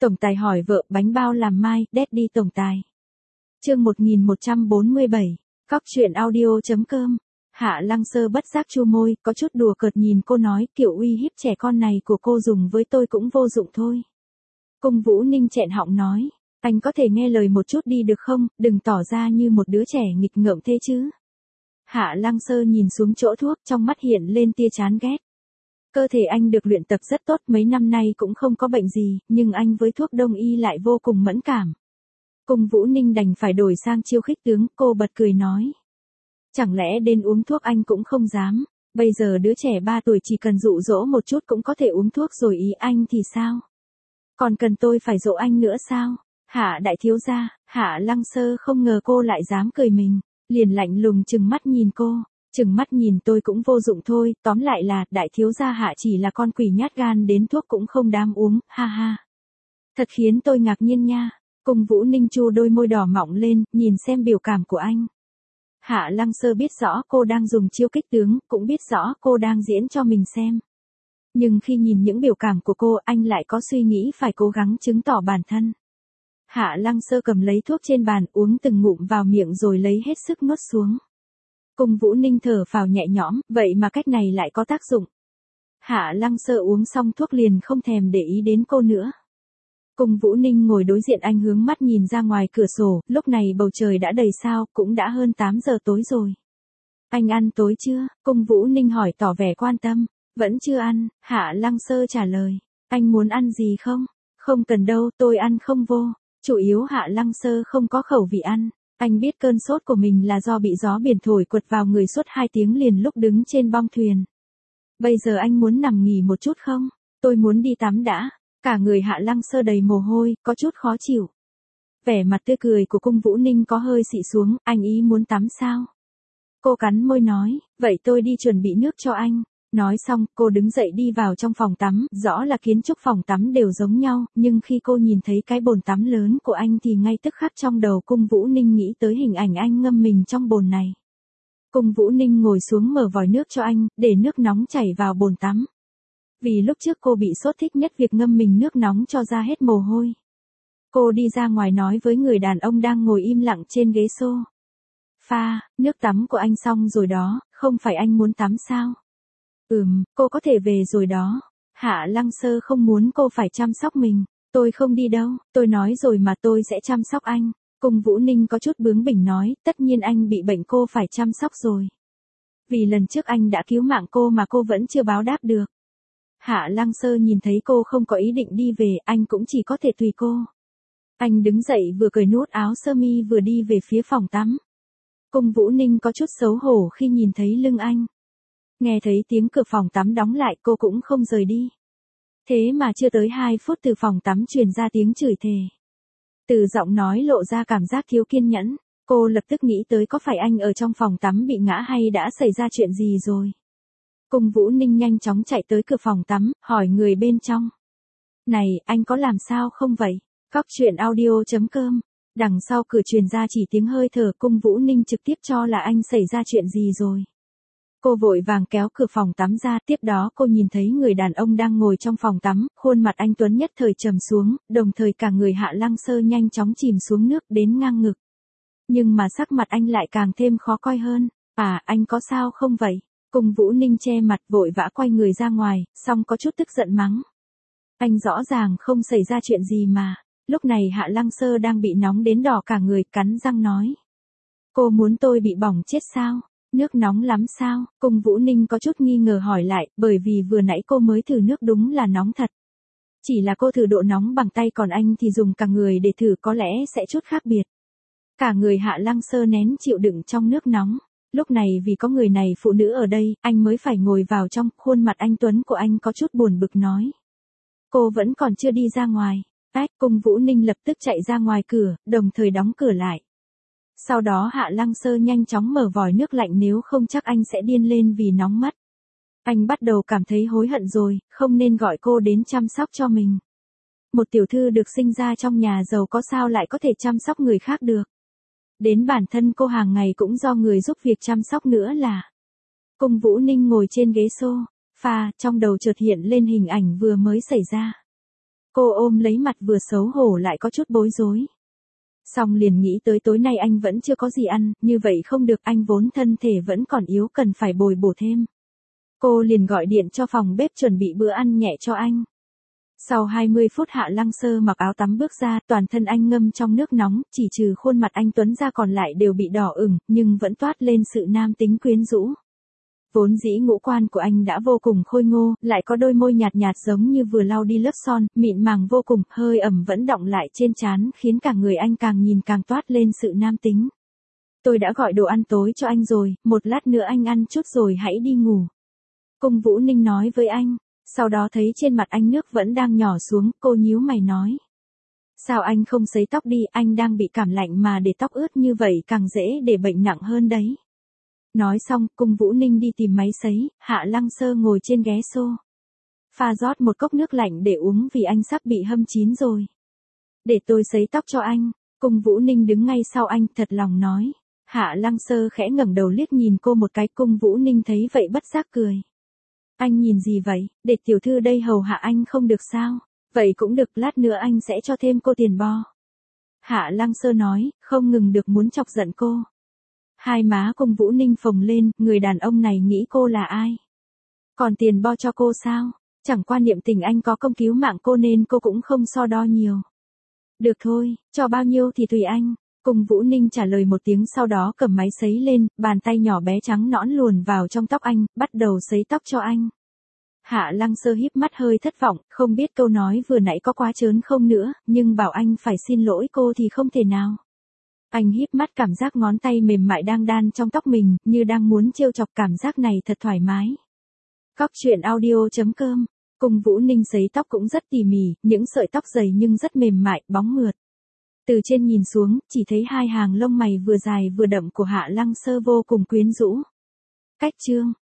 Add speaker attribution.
Speaker 1: Tổng tài hỏi vợ bánh bao làm mai, Daddy tổng tài. Chương 1147, Cóc truyện audio.com. Hạ Lăng Sơ bất giác chu môi, có chút đùa cợt nhìn cô nói, kiểu uy hiếp trẻ con này của cô dùng với tôi cũng vô dụng thôi. Cung Vũ Ninh chẹn họng nói, anh có thể nghe lời một chút đi được không, đừng tỏ ra như một đứa trẻ nghịch ngợm thế chứ. Hạ Lăng Sơ nhìn xuống chỗ thuốc, trong mắt hiện lên tia chán ghét. Cơ thể anh được luyện tập rất tốt, mấy năm nay cũng không có bệnh gì, nhưng anh với thuốc đông y lại vô cùng mẫn cảm. Cung Vũ Ninh đành phải đổi sang chiêu khích tướng, cô bật cười nói. Chẳng lẽ đến uống thuốc anh cũng không dám, bây giờ đứa trẻ 3 tuổi chỉ cần dụ dỗ một chút cũng có thể uống thuốc rồi, ý anh thì sao? Còn cần tôi phải dỗ anh nữa sao? Hạ đại thiếu gia. Hạ Lăng Sơ không ngờ cô lại dám cười mình, liền lạnh lùng trừng mắt nhìn cô. Chừng mắt nhìn tôi cũng vô dụng thôi, tóm lại là, đại thiếu gia Hạ chỉ là con quỷ nhát gan đến thuốc cũng không dám uống, ha ha. Thật khiến tôi ngạc nhiên nha. Cung Vũ Ninh chu đôi môi đỏ mọng lên, nhìn xem biểu cảm của anh. Hạ Lăng Sơ biết rõ cô đang dùng chiêu kích tướng, cũng biết rõ cô đang diễn cho mình xem. Nhưng khi nhìn những biểu cảm của cô, anh lại có suy nghĩ phải cố gắng chứng tỏ bản thân. Hạ Lăng Sơ cầm lấy thuốc trên bàn, uống từng ngụm vào miệng rồi lấy hết sức nuốt xuống. Cung Vũ Ninh thở phào nhẹ nhõm, vậy mà cách này lại có tác dụng. Hạ Lăng Sơ uống xong thuốc liền không thèm để ý đến cô nữa. Cung Vũ Ninh ngồi đối diện anh, hướng mắt nhìn ra ngoài cửa sổ, lúc này bầu trời đã đầy sao, cũng đã hơn 8 giờ tối rồi. Anh ăn tối chưa? Cung Vũ Ninh hỏi tỏ vẻ quan tâm. Vẫn chưa ăn, Hạ Lăng Sơ trả lời. Anh muốn ăn gì không? Không cần đâu, tôi ăn không vô. Chủ yếu Hạ Lăng Sơ không có khẩu vị ăn. Anh biết cơn sốt của mình là do bị gió biển thổi quật vào người suốt 2 tiếng liền lúc đứng trên bong thuyền. Bây giờ anh muốn nằm nghỉ một chút không? Tôi muốn đi tắm đã. Cả người Hạ Lăng Sơ đầy mồ hôi, có chút khó chịu. Vẻ mặt tươi cười của Cung Vũ Ninh có hơi xị xuống, anh ý muốn tắm sao? Cô cắn môi nói, vậy tôi đi chuẩn bị nước cho anh. Nói xong, cô đứng dậy đi vào trong phòng tắm, rõ là kiến trúc phòng tắm đều giống nhau, nhưng khi cô nhìn thấy cái bồn tắm lớn của anh thì ngay tức khắc trong đầu Cung Vũ Ninh nghĩ tới hình ảnh anh ngâm mình trong bồn này. Cung Vũ Ninh ngồi xuống mở vòi nước cho anh, để nước nóng chảy vào bồn tắm. Vì lúc trước cô bị sốt thích nhất việc ngâm mình nước nóng cho ra hết mồ hôi. Cô đi ra ngoài nói với người đàn ông đang ngồi im lặng trên ghế xô. Pha, nước tắm của anh xong rồi đó, không phải anh muốn tắm sao? Cô có thể về rồi đó. Hạ Lăng Sơ không muốn cô phải chăm sóc mình. Tôi không đi đâu, tôi nói rồi mà tôi sẽ chăm sóc anh. Cung Vũ Ninh có chút bướng bỉnh nói, tất nhiên anh bị bệnh cô phải chăm sóc rồi. Vì lần trước anh đã cứu mạng cô mà cô vẫn chưa báo đáp được. Hạ Lăng Sơ nhìn thấy cô không có ý định đi về, anh cũng chỉ có thể tùy cô. Anh đứng dậy vừa cởi nút áo sơ mi vừa đi về phía phòng tắm. Cung Vũ Ninh có chút xấu hổ khi nhìn thấy lưng anh. Nghe thấy tiếng cửa phòng tắm đóng lại cô cũng không rời đi. Thế mà chưa tới 2 phút từ phòng tắm truyền ra tiếng chửi thề. Từ giọng nói lộ ra cảm giác thiếu kiên nhẫn, cô lập tức nghĩ tới có phải anh ở trong phòng tắm bị ngã hay đã xảy ra chuyện gì rồi. Cung Vũ Ninh nhanh chóng chạy tới cửa phòng tắm, hỏi người bên trong. Này, anh có làm sao không vậy? Cóc truyện audio.com. Đằng sau cửa truyền ra chỉ tiếng hơi thở, Cung Vũ Ninh trực tiếp cho là anh xảy ra chuyện gì rồi. Cô vội vàng kéo cửa phòng tắm ra, tiếp đó cô nhìn thấy người đàn ông đang ngồi trong phòng tắm, khuôn mặt anh tuấn nhất thời trầm xuống, đồng thời cả người Hạ Lăng Sơ nhanh chóng chìm xuống nước đến ngang ngực. Nhưng mà sắc mặt anh lại càng thêm khó coi hơn. À, anh có sao không vậy? Cung Vũ Ninh che mặt vội vã quay người ra ngoài, xong có chút tức giận mắng. Anh rõ ràng không xảy ra chuyện gì mà. Lúc này Hạ Lăng Sơ đang bị nóng đến đỏ cả người, cắn răng nói. Cô muốn tôi bị bỏng chết sao? Nước nóng lắm sao? Cung Vũ Ninh có chút nghi ngờ hỏi lại, bởi vì vừa nãy cô mới thử nước đúng là nóng thật. Chỉ là cô thử độ nóng bằng tay còn anh thì dùng cả người để thử có lẽ sẽ chút khác biệt. Cả người Hạ Lăng Sơ nén chịu đựng trong nước nóng. Lúc này vì có người này phụ nữ ở đây, anh mới phải ngồi vào trong, khuôn mặt anh tuấn của anh có chút buồn bực nói. Cô vẫn còn chưa đi ra ngoài. Cung Vũ Ninh lập tức chạy ra ngoài cửa, đồng thời đóng cửa lại. Sau đó Hạ Lăng Sơ nhanh chóng mở vòi nước lạnh, nếu không chắc anh sẽ điên lên vì nóng mất. Anh bắt đầu cảm thấy hối hận rồi, không nên gọi cô đến chăm sóc cho mình. Một tiểu thư được sinh ra trong nhà giàu có sao lại có thể chăm sóc người khác được. Đến bản thân cô hàng ngày cũng do người giúp việc chăm sóc nữa là. Cung Vũ Ninh ngồi trên ghế sofa, trong đầu chợt hiện lên hình ảnh vừa mới xảy ra. Cô ôm lấy mặt vừa xấu hổ lại có chút bối rối. Xong liền nghĩ tới tối nay anh vẫn chưa có gì ăn, như vậy không được, anh vốn thân thể vẫn còn yếu cần phải bồi bổ thêm. Cô liền gọi điện cho phòng bếp chuẩn bị bữa ăn nhẹ cho anh. Sau 20 phút Hạ Lăng Sơ mặc áo tắm bước ra, toàn thân anh ngâm trong nước nóng, chỉ trừ khuôn mặt anh tuấn ra còn lại đều bị đỏ ửng, nhưng vẫn toát lên sự nam tính quyến rũ. Vốn dĩ ngũ quan của anh đã vô cùng khôi ngô, lại có đôi môi nhạt nhạt giống như vừa lau đi lớp son, mịn màng vô cùng, hơi ẩm vẫn đọng lại trên trán, khiến cả người anh càng nhìn càng toát lên sự nam tính. Tôi đã gọi đồ ăn tối cho anh rồi, một lát nữa anh ăn chút rồi hãy đi ngủ. Cung Vũ Ninh nói với anh, sau đó thấy trên mặt anh nước vẫn đang nhỏ xuống, cô nhíu mày nói. Sao anh không sấy tóc đi, anh đang bị cảm lạnh mà để tóc ướt như vậy càng dễ để bệnh nặng hơn đấy. Nói xong, Cung Vũ Ninh đi tìm máy sấy, Hạ Lăng Sơ ngồi trên ghế xô. Pha rót một cốc nước lạnh để uống vì anh sắp bị hâm chín rồi. Để tôi sấy tóc cho anh, Cung Vũ Ninh đứng ngay sau anh thật lòng nói. Hạ Lăng Sơ khẽ ngẩng đầu liếc nhìn cô một cái, Cung Vũ Ninh thấy vậy bất giác cười. Anh nhìn gì vậy, để tiểu thư đây hầu hạ anh không được sao? Vậy cũng được, lát nữa anh sẽ cho thêm cô tiền bo. Hạ Lăng Sơ nói, không ngừng được muốn chọc giận cô. Hai má Cung Vũ Ninh phồng lên, người đàn ông này nghĩ cô là ai? Còn tiền bo cho cô sao? Chẳng qua niệm tình anh có công cứu mạng cô nên cô cũng không so đo nhiều. Được thôi, cho bao nhiêu thì tùy anh. Cung Vũ Ninh trả lời một tiếng sau đó cầm máy sấy lên, bàn tay nhỏ bé trắng nõn luồn vào trong tóc anh, bắt đầu sấy tóc cho anh. Hạ Lăng Sơ híp mắt hơi thất vọng, không biết câu nói vừa nãy có quá trớn không nữa, nhưng bảo anh phải xin lỗi cô thì không thể nào. Anh híp mắt cảm giác ngón tay mềm mại đang đan trong tóc mình, như đang muốn trêu chọc, cảm giác này thật thoải mái. Cóc truyện audio.com. Cung Vũ Ninh sấy tóc cũng rất tỉ mỉ, những sợi tóc dày nhưng rất mềm mại, bóng mượt. Từ trên nhìn xuống, chỉ thấy hai hàng lông mày vừa dài vừa đậm của Hạ Lăng Sơ vô cùng quyến rũ. Cách chương